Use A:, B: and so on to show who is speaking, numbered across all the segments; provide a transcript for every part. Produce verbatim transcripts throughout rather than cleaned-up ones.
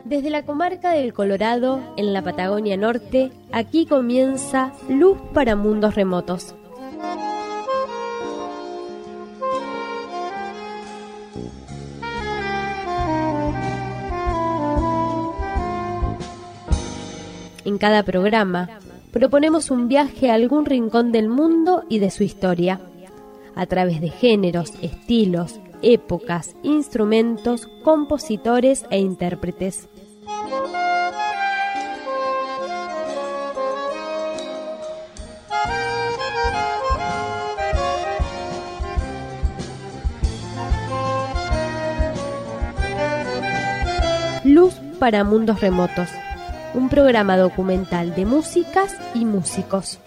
A: Desde la comarca del Colorado, en la Patagonia Norte, aquí comienza Luz para Mundos Remotos. En cada programa, proponemos un viaje a algún rincón del mundo y de su historia, a través de géneros, estilos, épocas, instrumentos, compositores e intérpretes. Luz para Mundos Remotos, un programa documental de músicas y músicos.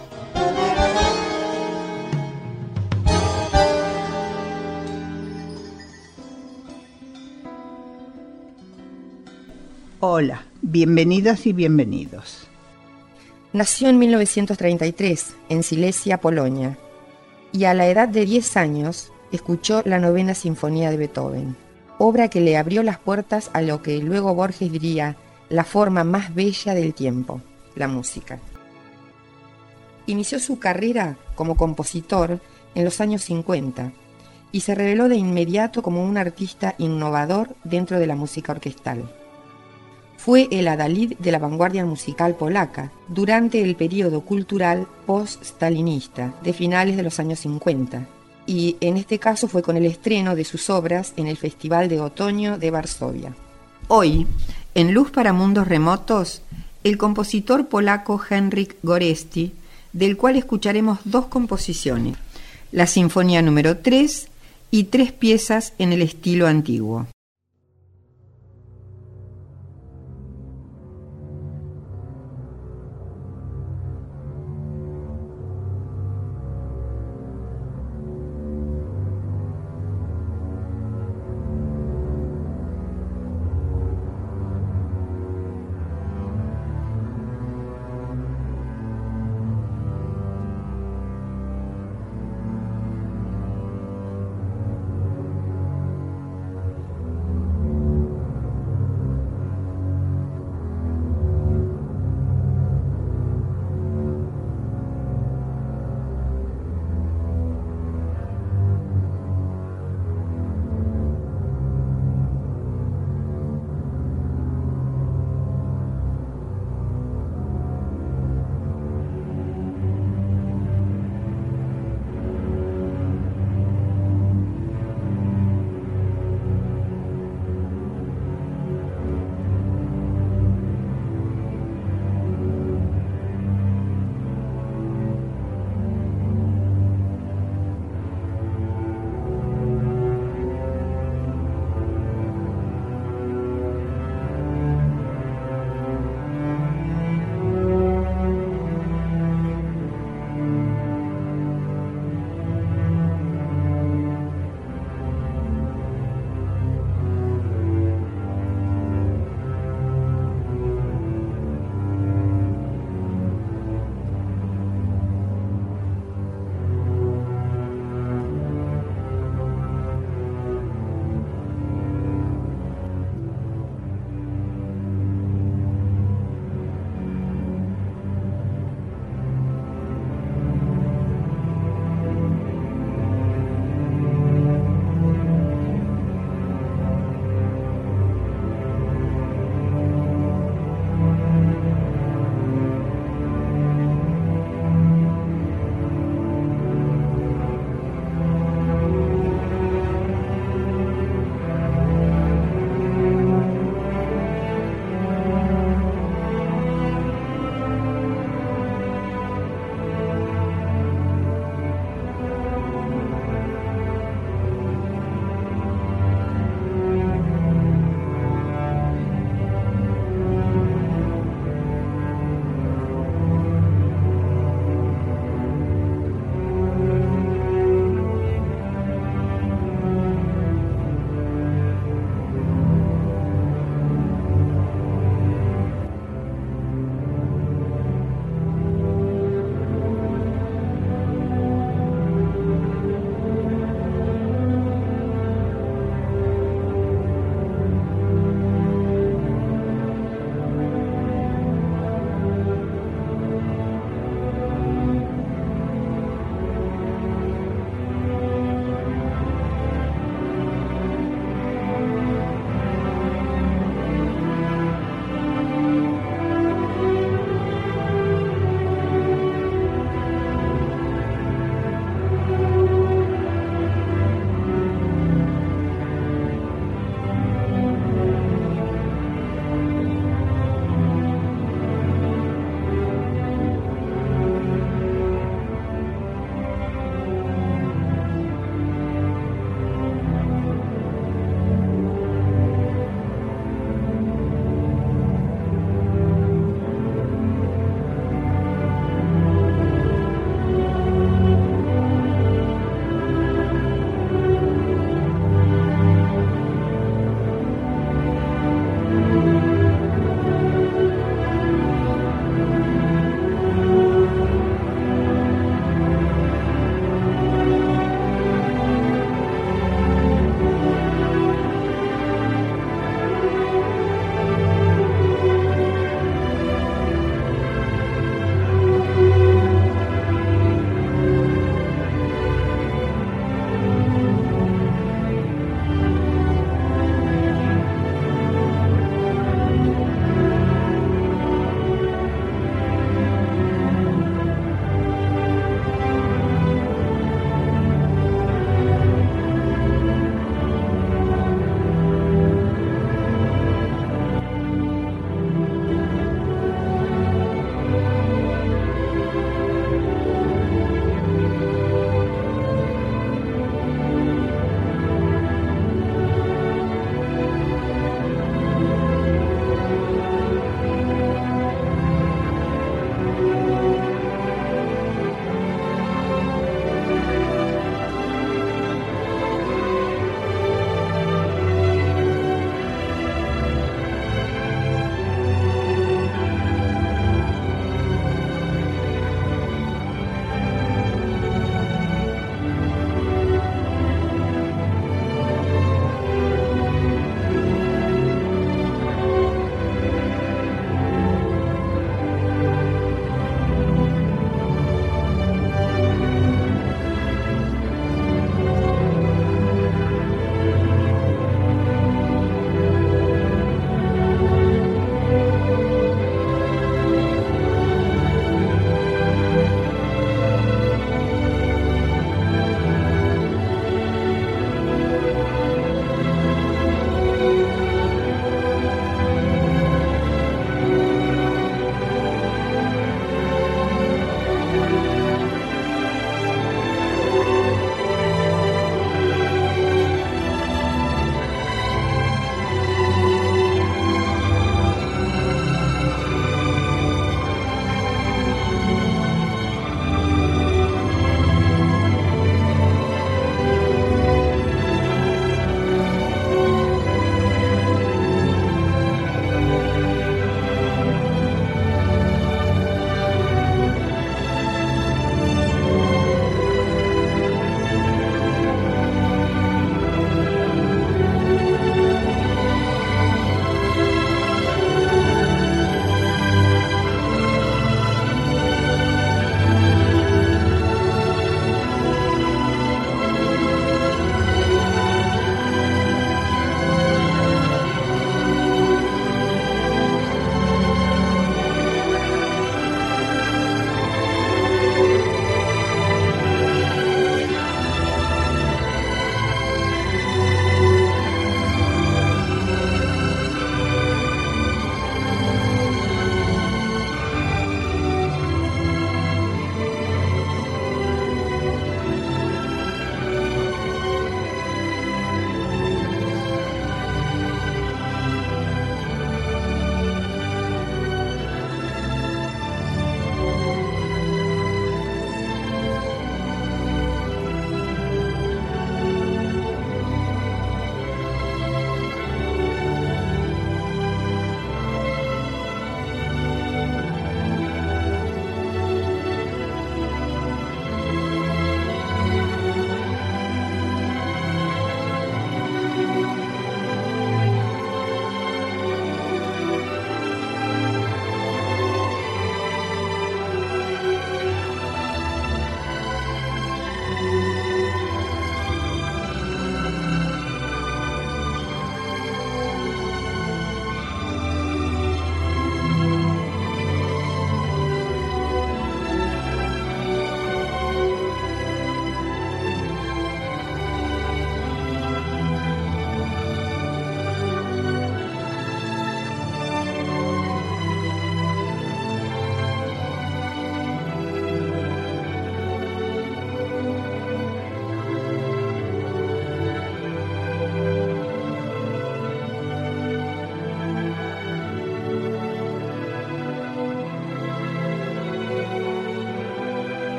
B: Hola, bienvenidas y bienvenidos.
C: Nació en mil novecientos treinta y tres, en Silesia, Polonia, y a la edad de diez años escuchó la Novena Sinfonía de Beethoven, obra que le abrió las puertas a lo que luego Borges diría la forma más bella del tiempo, la música. Inició su carrera como compositor en los años cincuenta y se reveló de inmediato como un artista innovador dentro de la música orquestal. Fue el adalid de la vanguardia musical polaca durante el período cultural post-stalinista de finales de los años cincuenta, y en este caso fue con el estreno de sus obras en el Festival de Otoño de Varsovia.
B: Hoy, en Luz para Mundos Remotos, el compositor polaco Henryk Górecki, del cual escucharemos dos composiciones, la Sinfonía número tres y tres piezas en el estilo antiguo.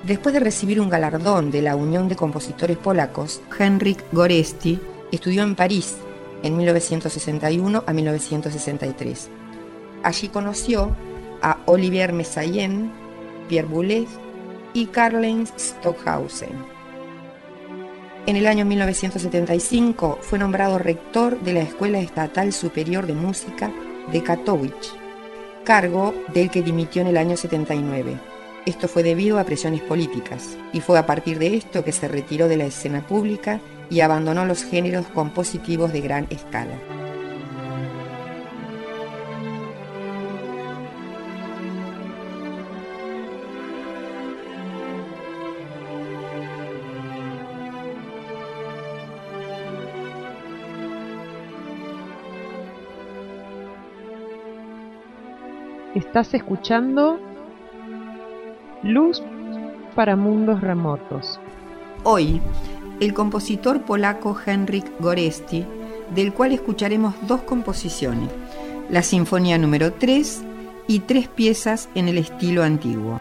C: Después de recibir un galardón de la Unión de Compositores Polacos,
B: Henryk Górecki
C: estudió en París en mil novecientos sesenta y uno a mil novecientos sesenta y tres. Allí conoció a Olivier Messiaen, Pierre Boulez y Karlheinz Stockhausen. En el año mil novecientos setenta y cinco fue nombrado rector de la Escuela Estatal Superior de Música de Katowice, cargo del que dimitió en el año setenta y nueve. Esto fue debido a presiones políticas, y fue a partir de esto que se retiró de la escena pública y abandonó los géneros compositivos de gran escala.
D: Estás escuchando Luz para Mundos Remotos.
B: Hoy, el compositor polaco Henryk Górecki, del cual escucharemos dos composiciones, la Sinfonía número tres y tres piezas en el estilo antiguo.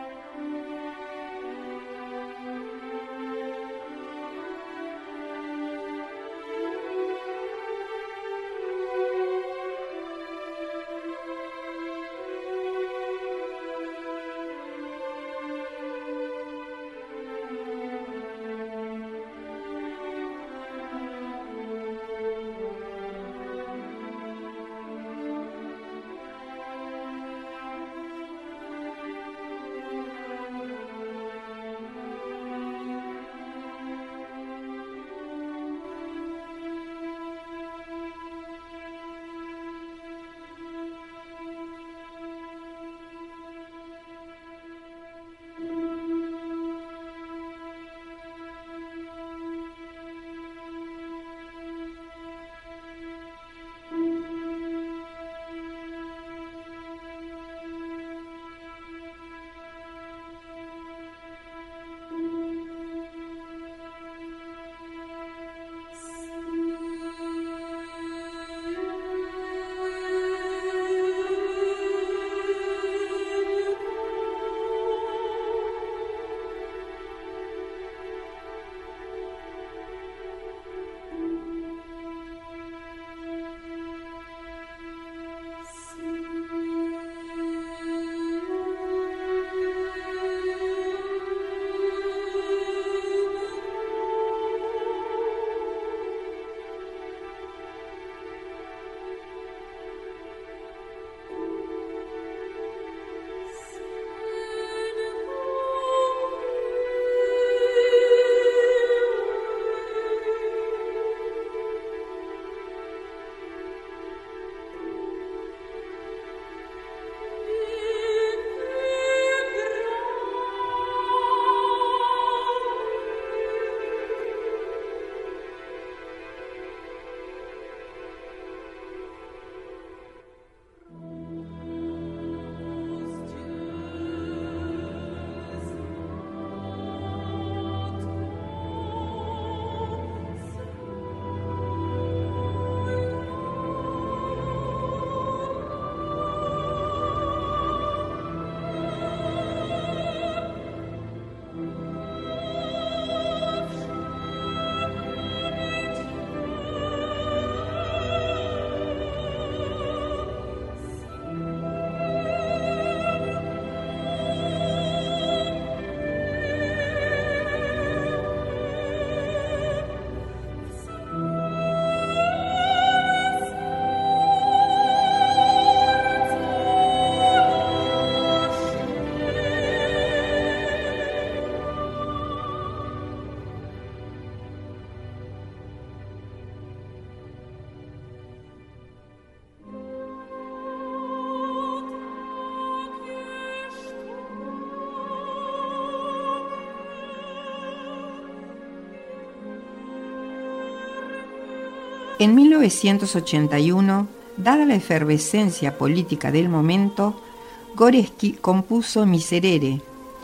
B: En mil novecientos ochenta y uno, dada la efervescencia política del momento, Górecki compuso Miserere,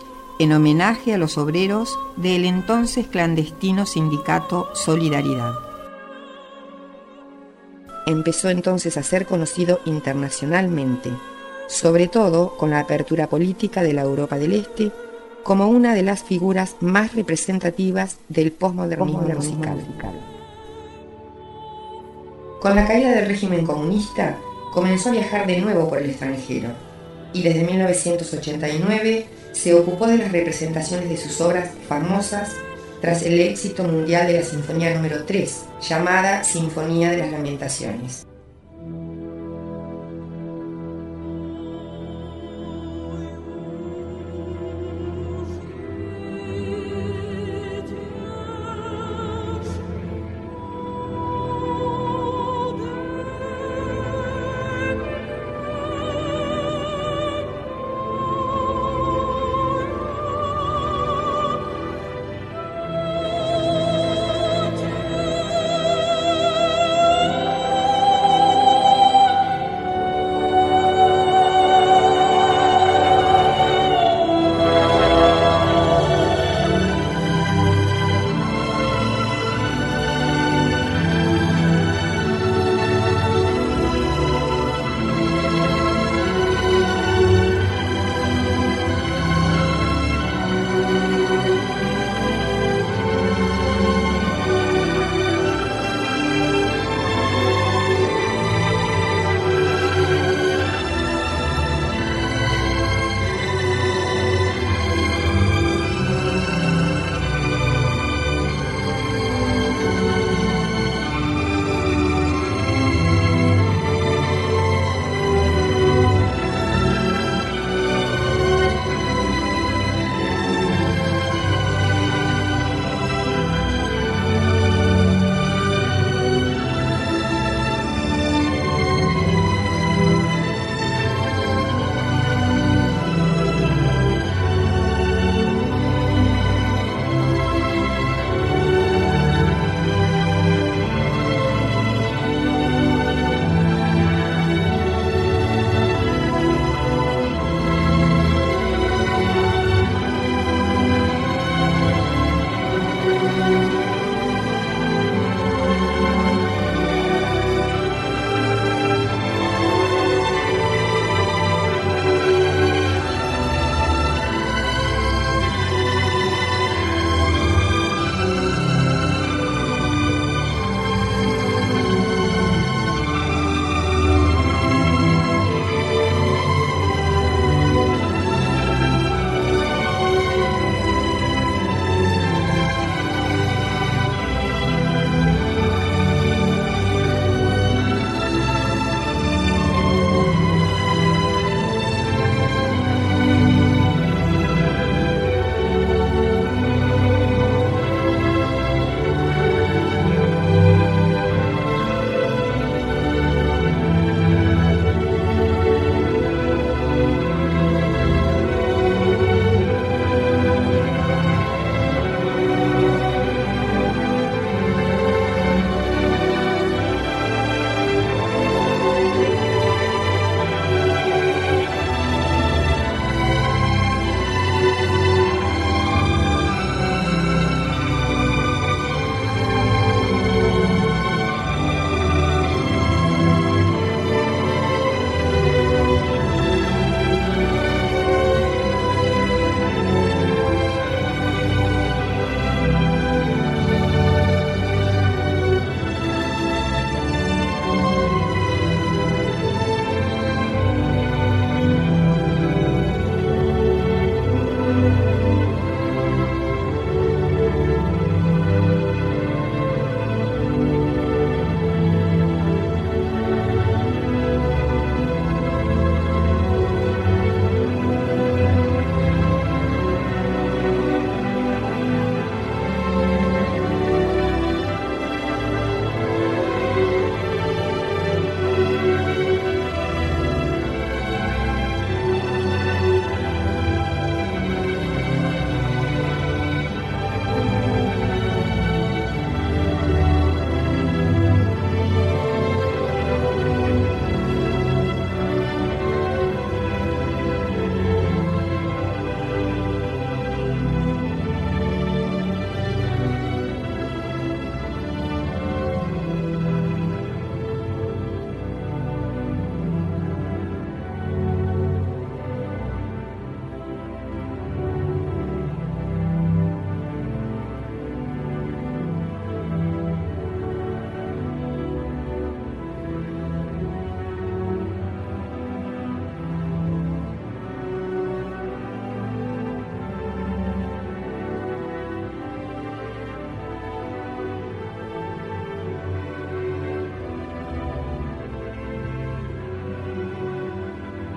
B: en homenaje a los obreros del entonces clandestino sindicato Solidaridad.
C: Empezó entonces a ser conocido internacionalmente, sobre todo con la apertura política de la Europa del Este como una de las figuras más representativas del posmodernismo musical. musical. Con la caída del régimen comunista, comenzó a viajar de nuevo por el extranjero y desde mil novecientos ochenta y nueve se ocupó de las representaciones de sus obras famosas tras el éxito mundial de la Sinfonía número tres, llamada Sinfonía de las Lamentaciones.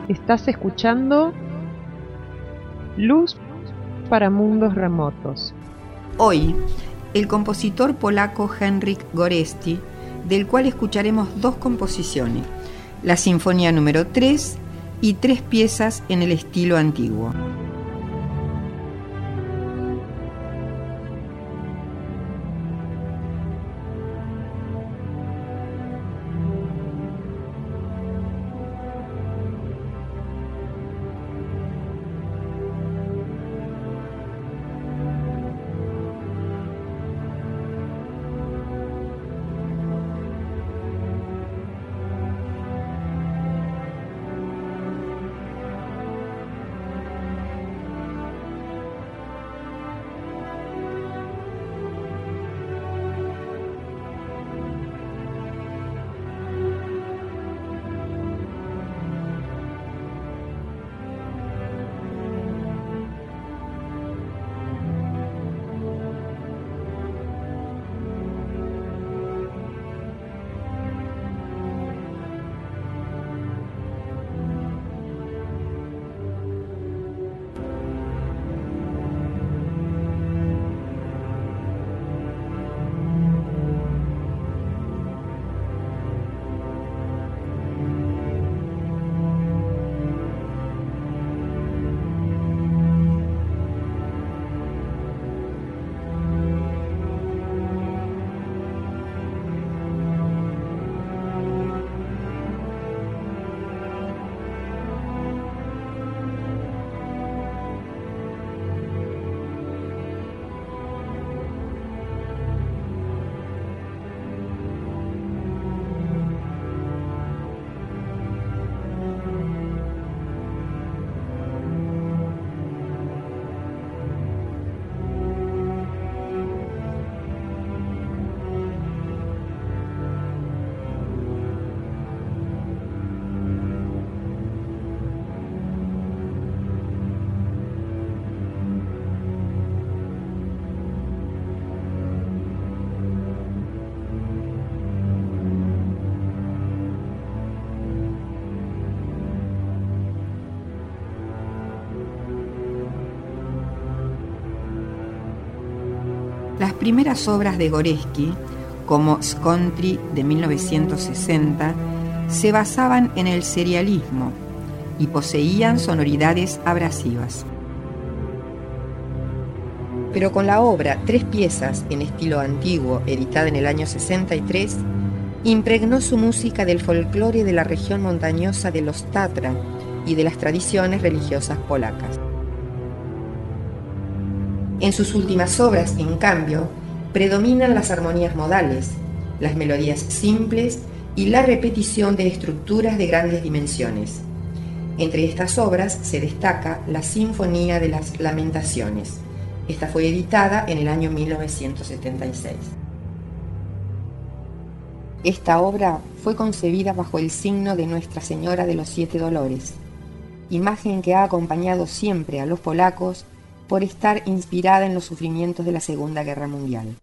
D: Estás escuchando Luz para Mundos Remotos.
B: Hoy, el compositor polaco Henryk Górecki, del cual escucharemos dos composiciones, la Sinfonía número tres y tres piezas en el estilo antiguo. Las primeras obras de Górecki, como Scontri de mil novecientos sesenta, se basaban en el serialismo y poseían sonoridades abrasivas.
C: Pero con la obra Tres piezas en estilo antiguo, editada en el año sesenta y tres, impregnó su música del folclore de la región montañosa de los Tatra y de las tradiciones religiosas polacas. En sus últimas obras, en cambio, predominan las armonías modales, las melodías simples y la repetición de estructuras de grandes dimensiones. Entre estas obras se destaca la Sinfonía de las Lamentaciones. Esta fue editada en el año mil novecientos setenta y seis. Esta obra fue concebida bajo el signo de Nuestra Señora de los Siete Dolores, imagen que ha acompañado siempre a los polacos por estar inspirada en los sufrimientos de la Segunda Guerra Mundial.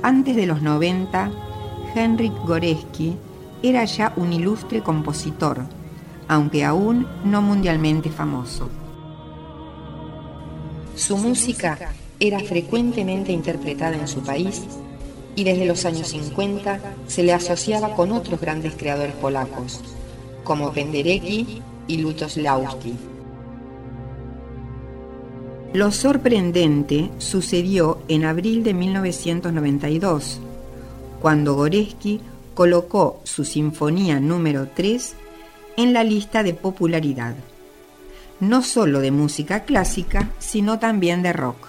B: antes de los noventa, Henryk Górecki era ya un ilustre compositor, aunque aún no mundialmente famoso.
C: Su música era frecuentemente interpretada en su país y desde los años cincuenta se le asociaba con otros grandes creadores polacos, como Penderecki y Lutosławski.
B: Lo sorprendente sucedió en abril de mil novecientos noventa y dos, cuando Górecki colocó su Sinfonía número tres en la lista de popularidad, no solo de música clásica, sino también de rock.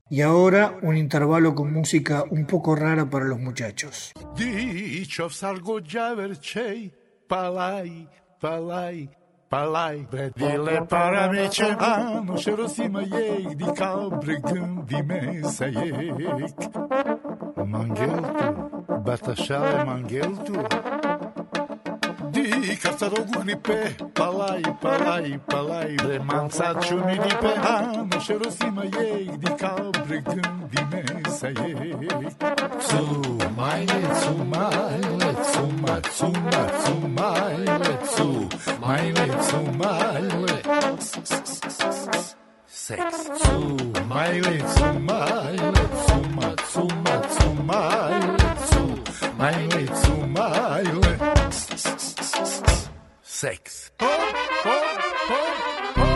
E: Y ahora un intervalo con música un poco rara para los muchachos.
F: Dicho salgo ya vercei, palai, palai, palai. Predile para mece, ano șerosima ei, di cabre gândi mesa ei. Mangheltu, batașale mangheltu. Di castarogu gripe, palai, palai, palai. Remanța ciumi di pe, ano șerosima ei, di cabre gândi mesa ei. Zumaile, zumaile, zuma, zuma, zumaile, zumaile, zumaile. Sex. Zumaile, zumaile, zuma, zuma, zumaile, zumaile, zumaile. Sex. Pop, pop, pop, pop.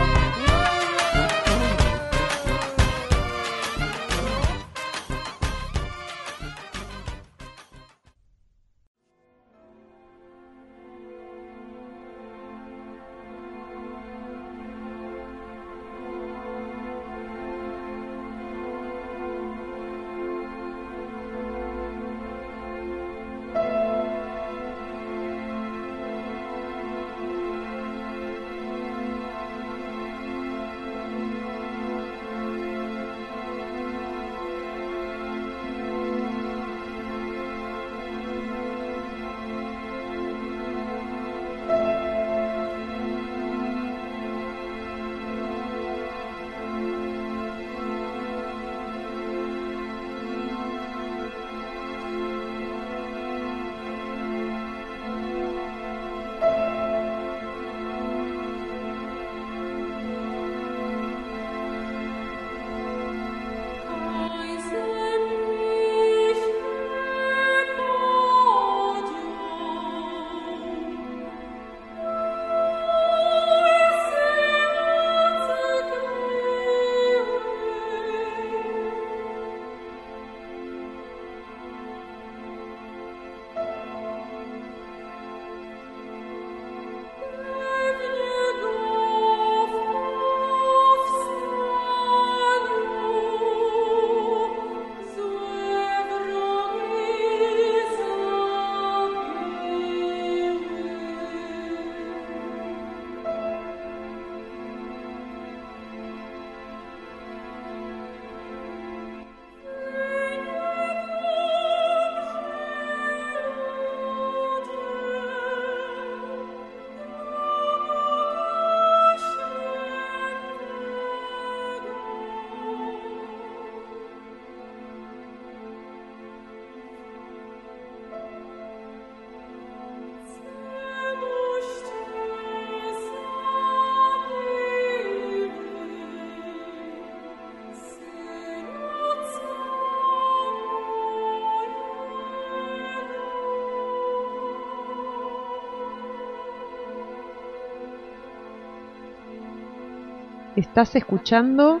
D: Estás escuchando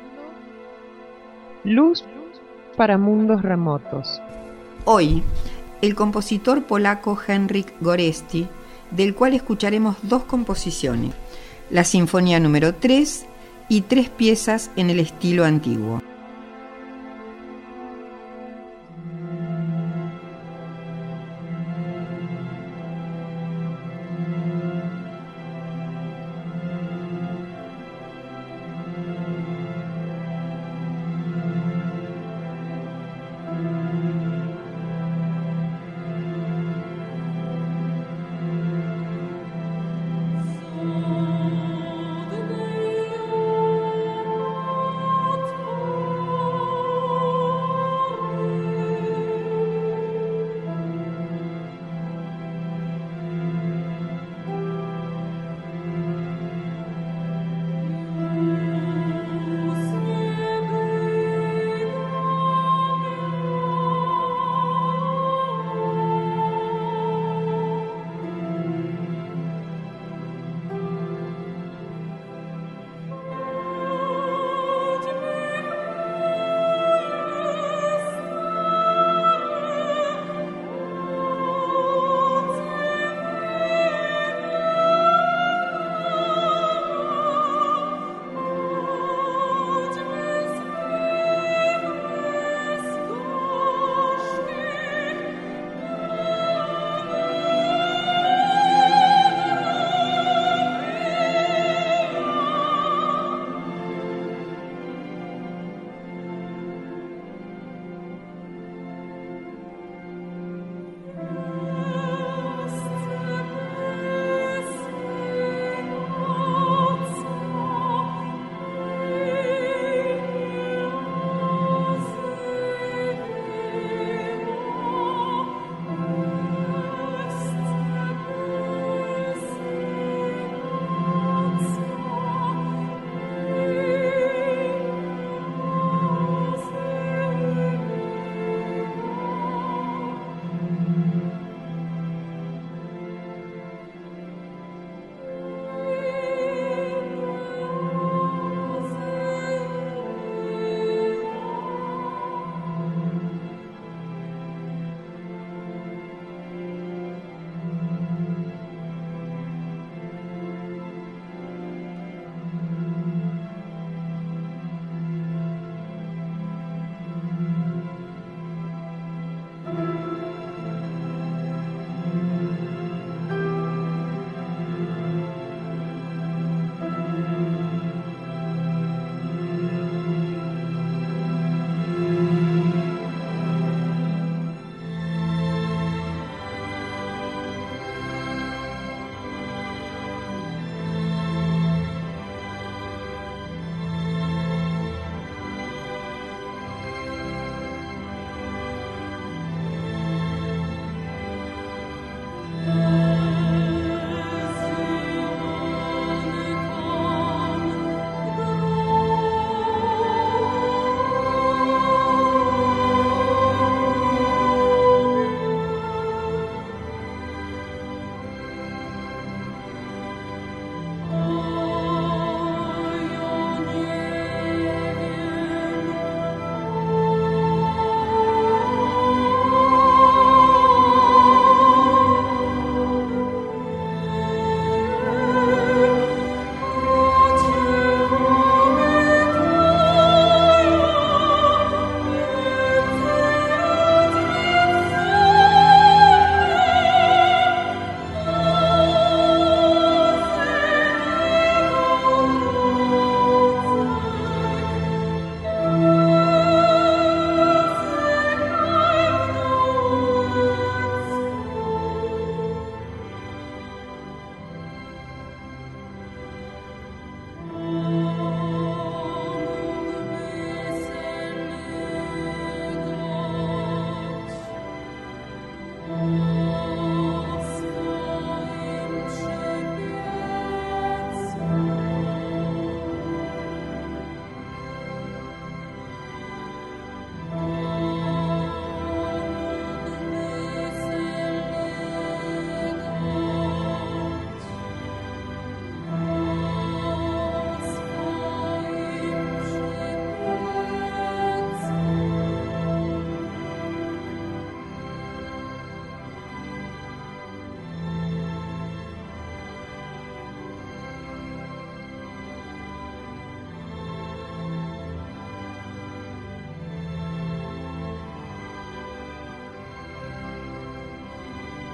D: Luz para Mundos Remotos.
B: Hoy, el compositor polaco Henryk Górecki, del cual escucharemos dos composiciones, la Sinfonía número tres y tres piezas en el estilo antiguo.
G: Oh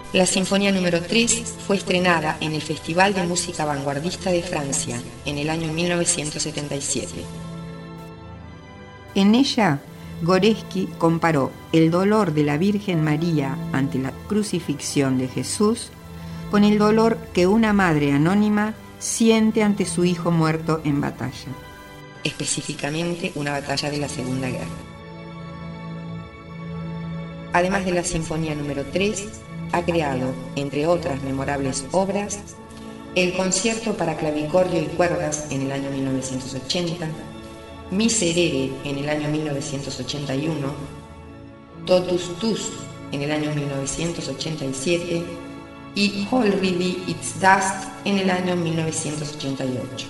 C: La Sinfonía número tres fue estrenada en el Festival de Música Vanguardista de Francia en el año mil novecientos setenta y siete.
B: En ella, Gorecki comparó el dolor de la Virgen María ante la crucifixión de Jesús con el dolor que una madre anónima siente ante su hijo muerto en batalla.
C: Específicamente una batalla de la Segunda Guerra. Además de la Sinfonía número tres, ha creado, entre otras memorables obras, el Concierto para clavicordio y cuerdas en el año mil novecientos ochenta, Miserere en el año mil novecientos ochenta y uno, Totus Tus en el año mil novecientos ochenta y siete y Holridi It's Dust en el año mil novecientos ochenta y ocho.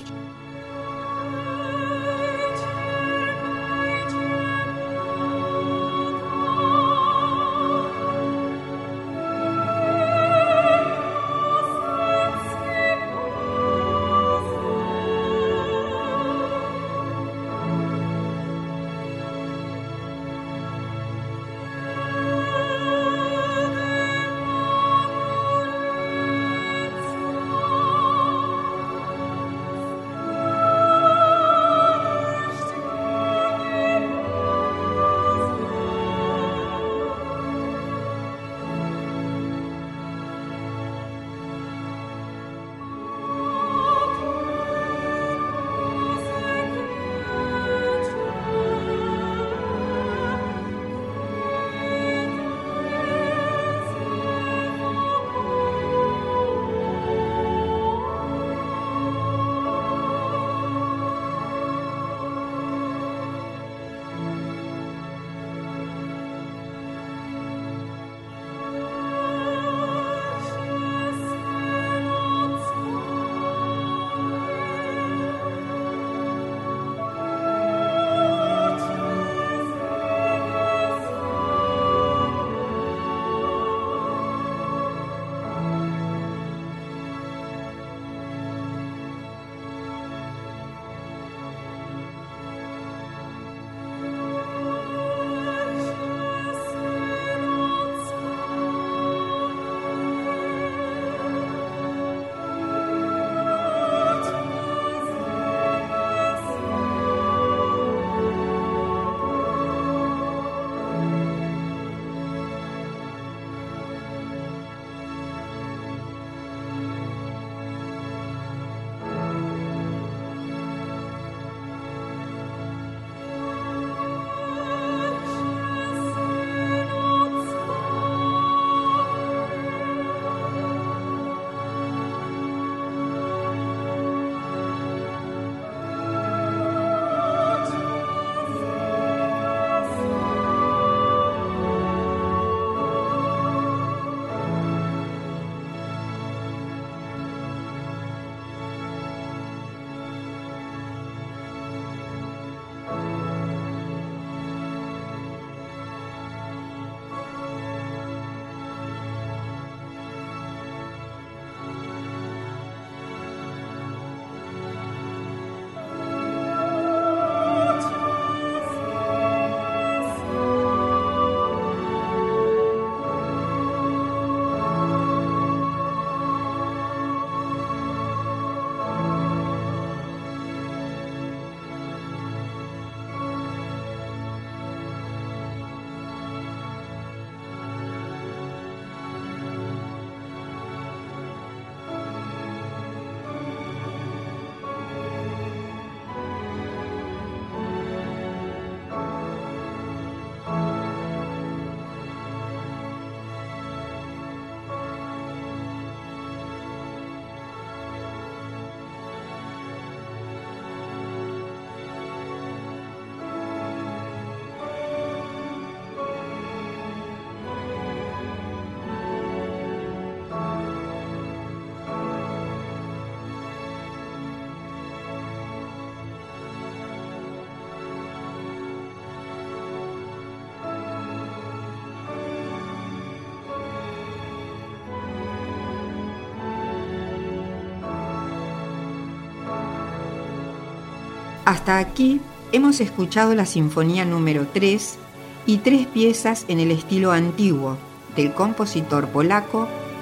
B: Hasta aquí hemos escuchado la Sinfonía número tres y tres piezas en el estilo antiguo del compositor polaco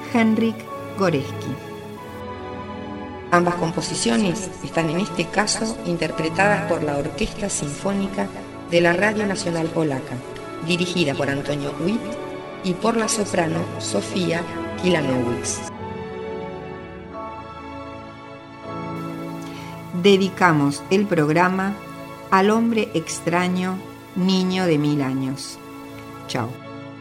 B: Henryk Górecki.
C: Ambas composiciones están en este caso interpretadas por la Orquesta Sinfónica de la Radio Nacional Polaca, dirigida por Antonio Witt y por la soprano Sofía Kilanowicz.
B: Dedicamos el programa al hombre extraño, niño de mil años. Chao.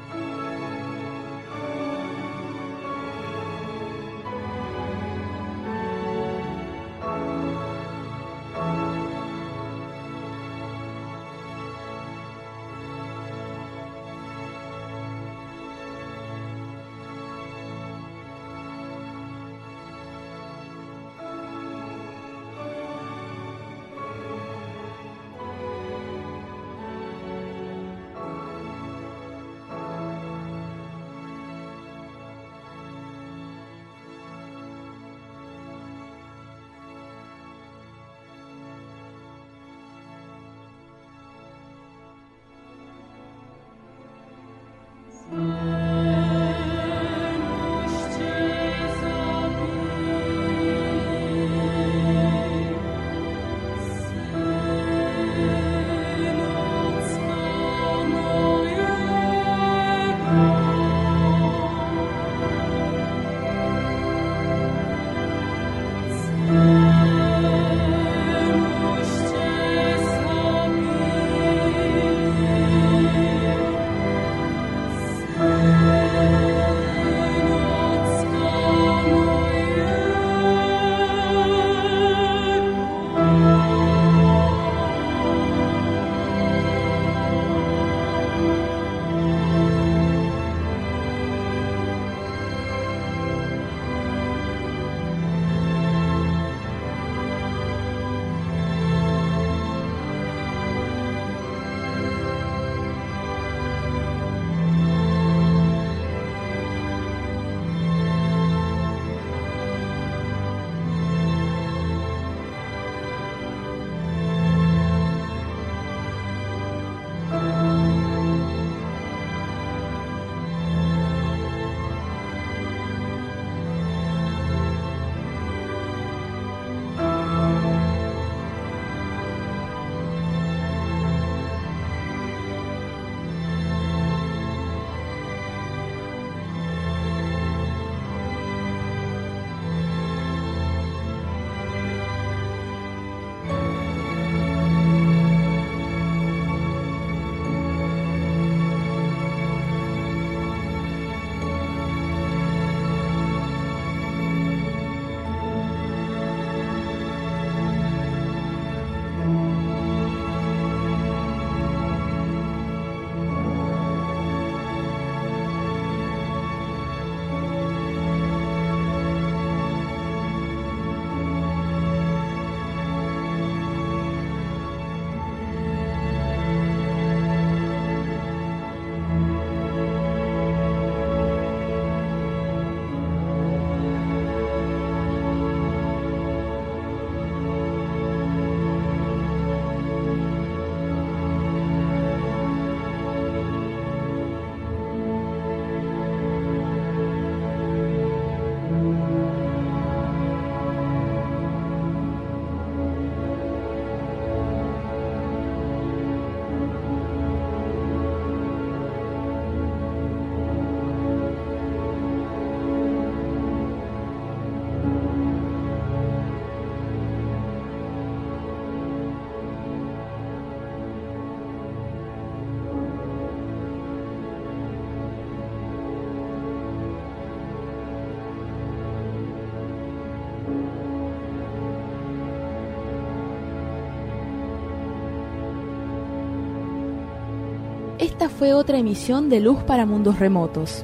G: Esta fue otra emisión de Luz para Mundos Remotos.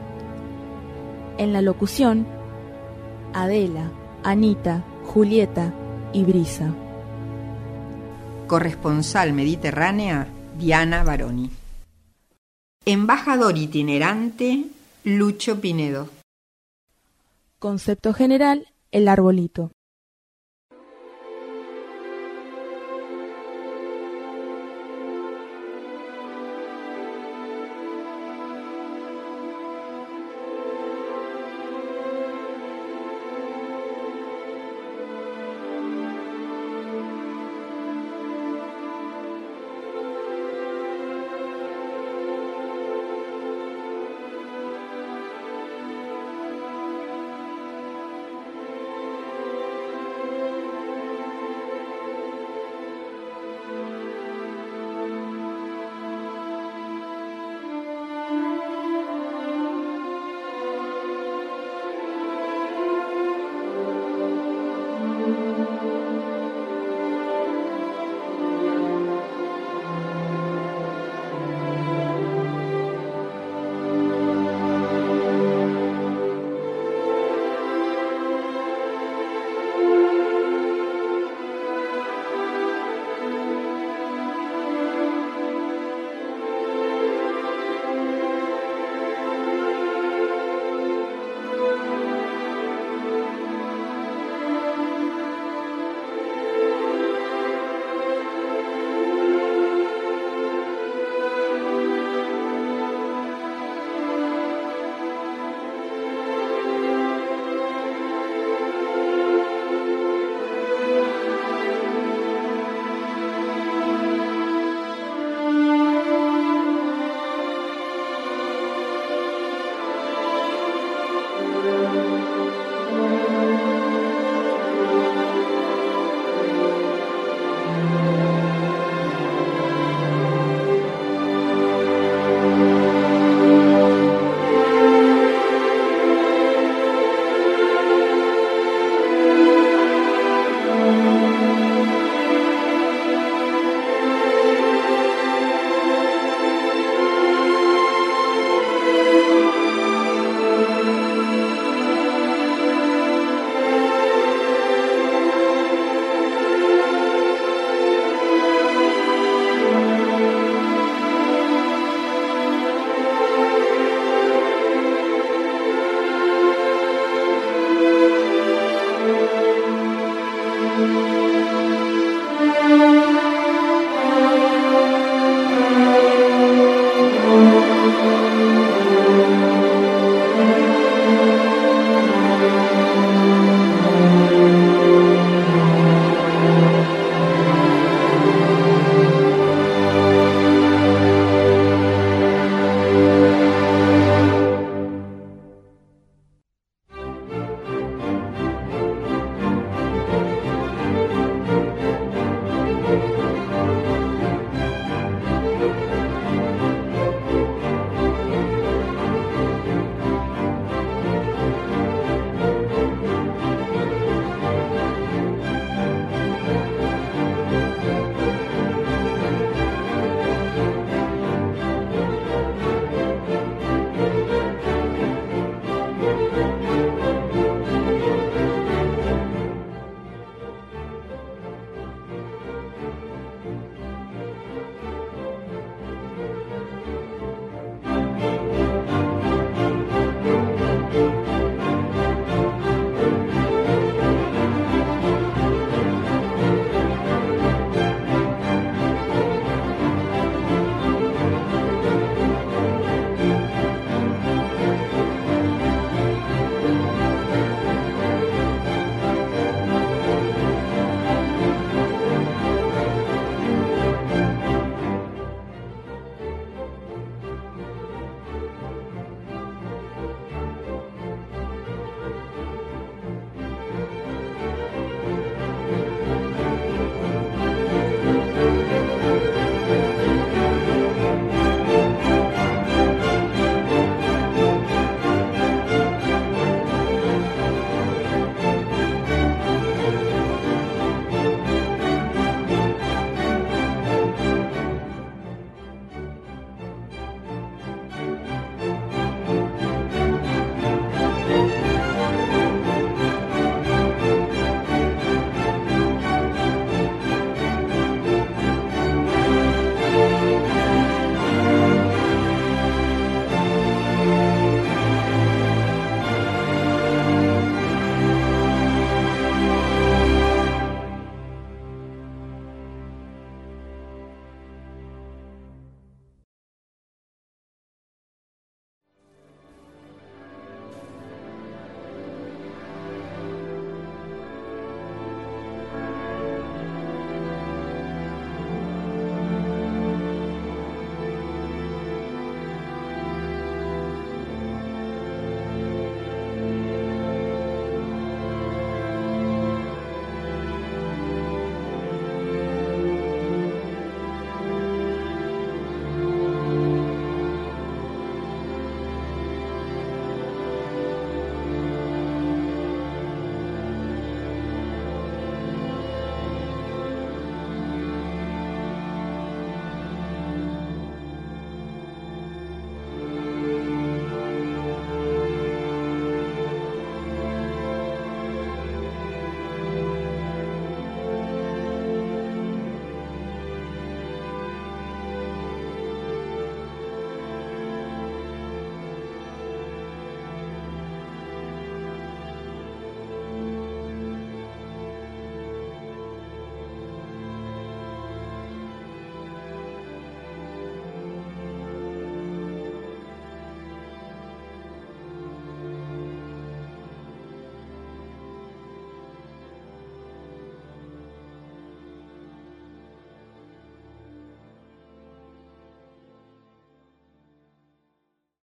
G: En la locución, Adela, Anita, Julieta y Brisa.
B: Corresponsal mediterránea, Diana Baroni. Embajador itinerante, Lucho Pinedo.
G: Concepto general, El Arbolito.
H: Thank you.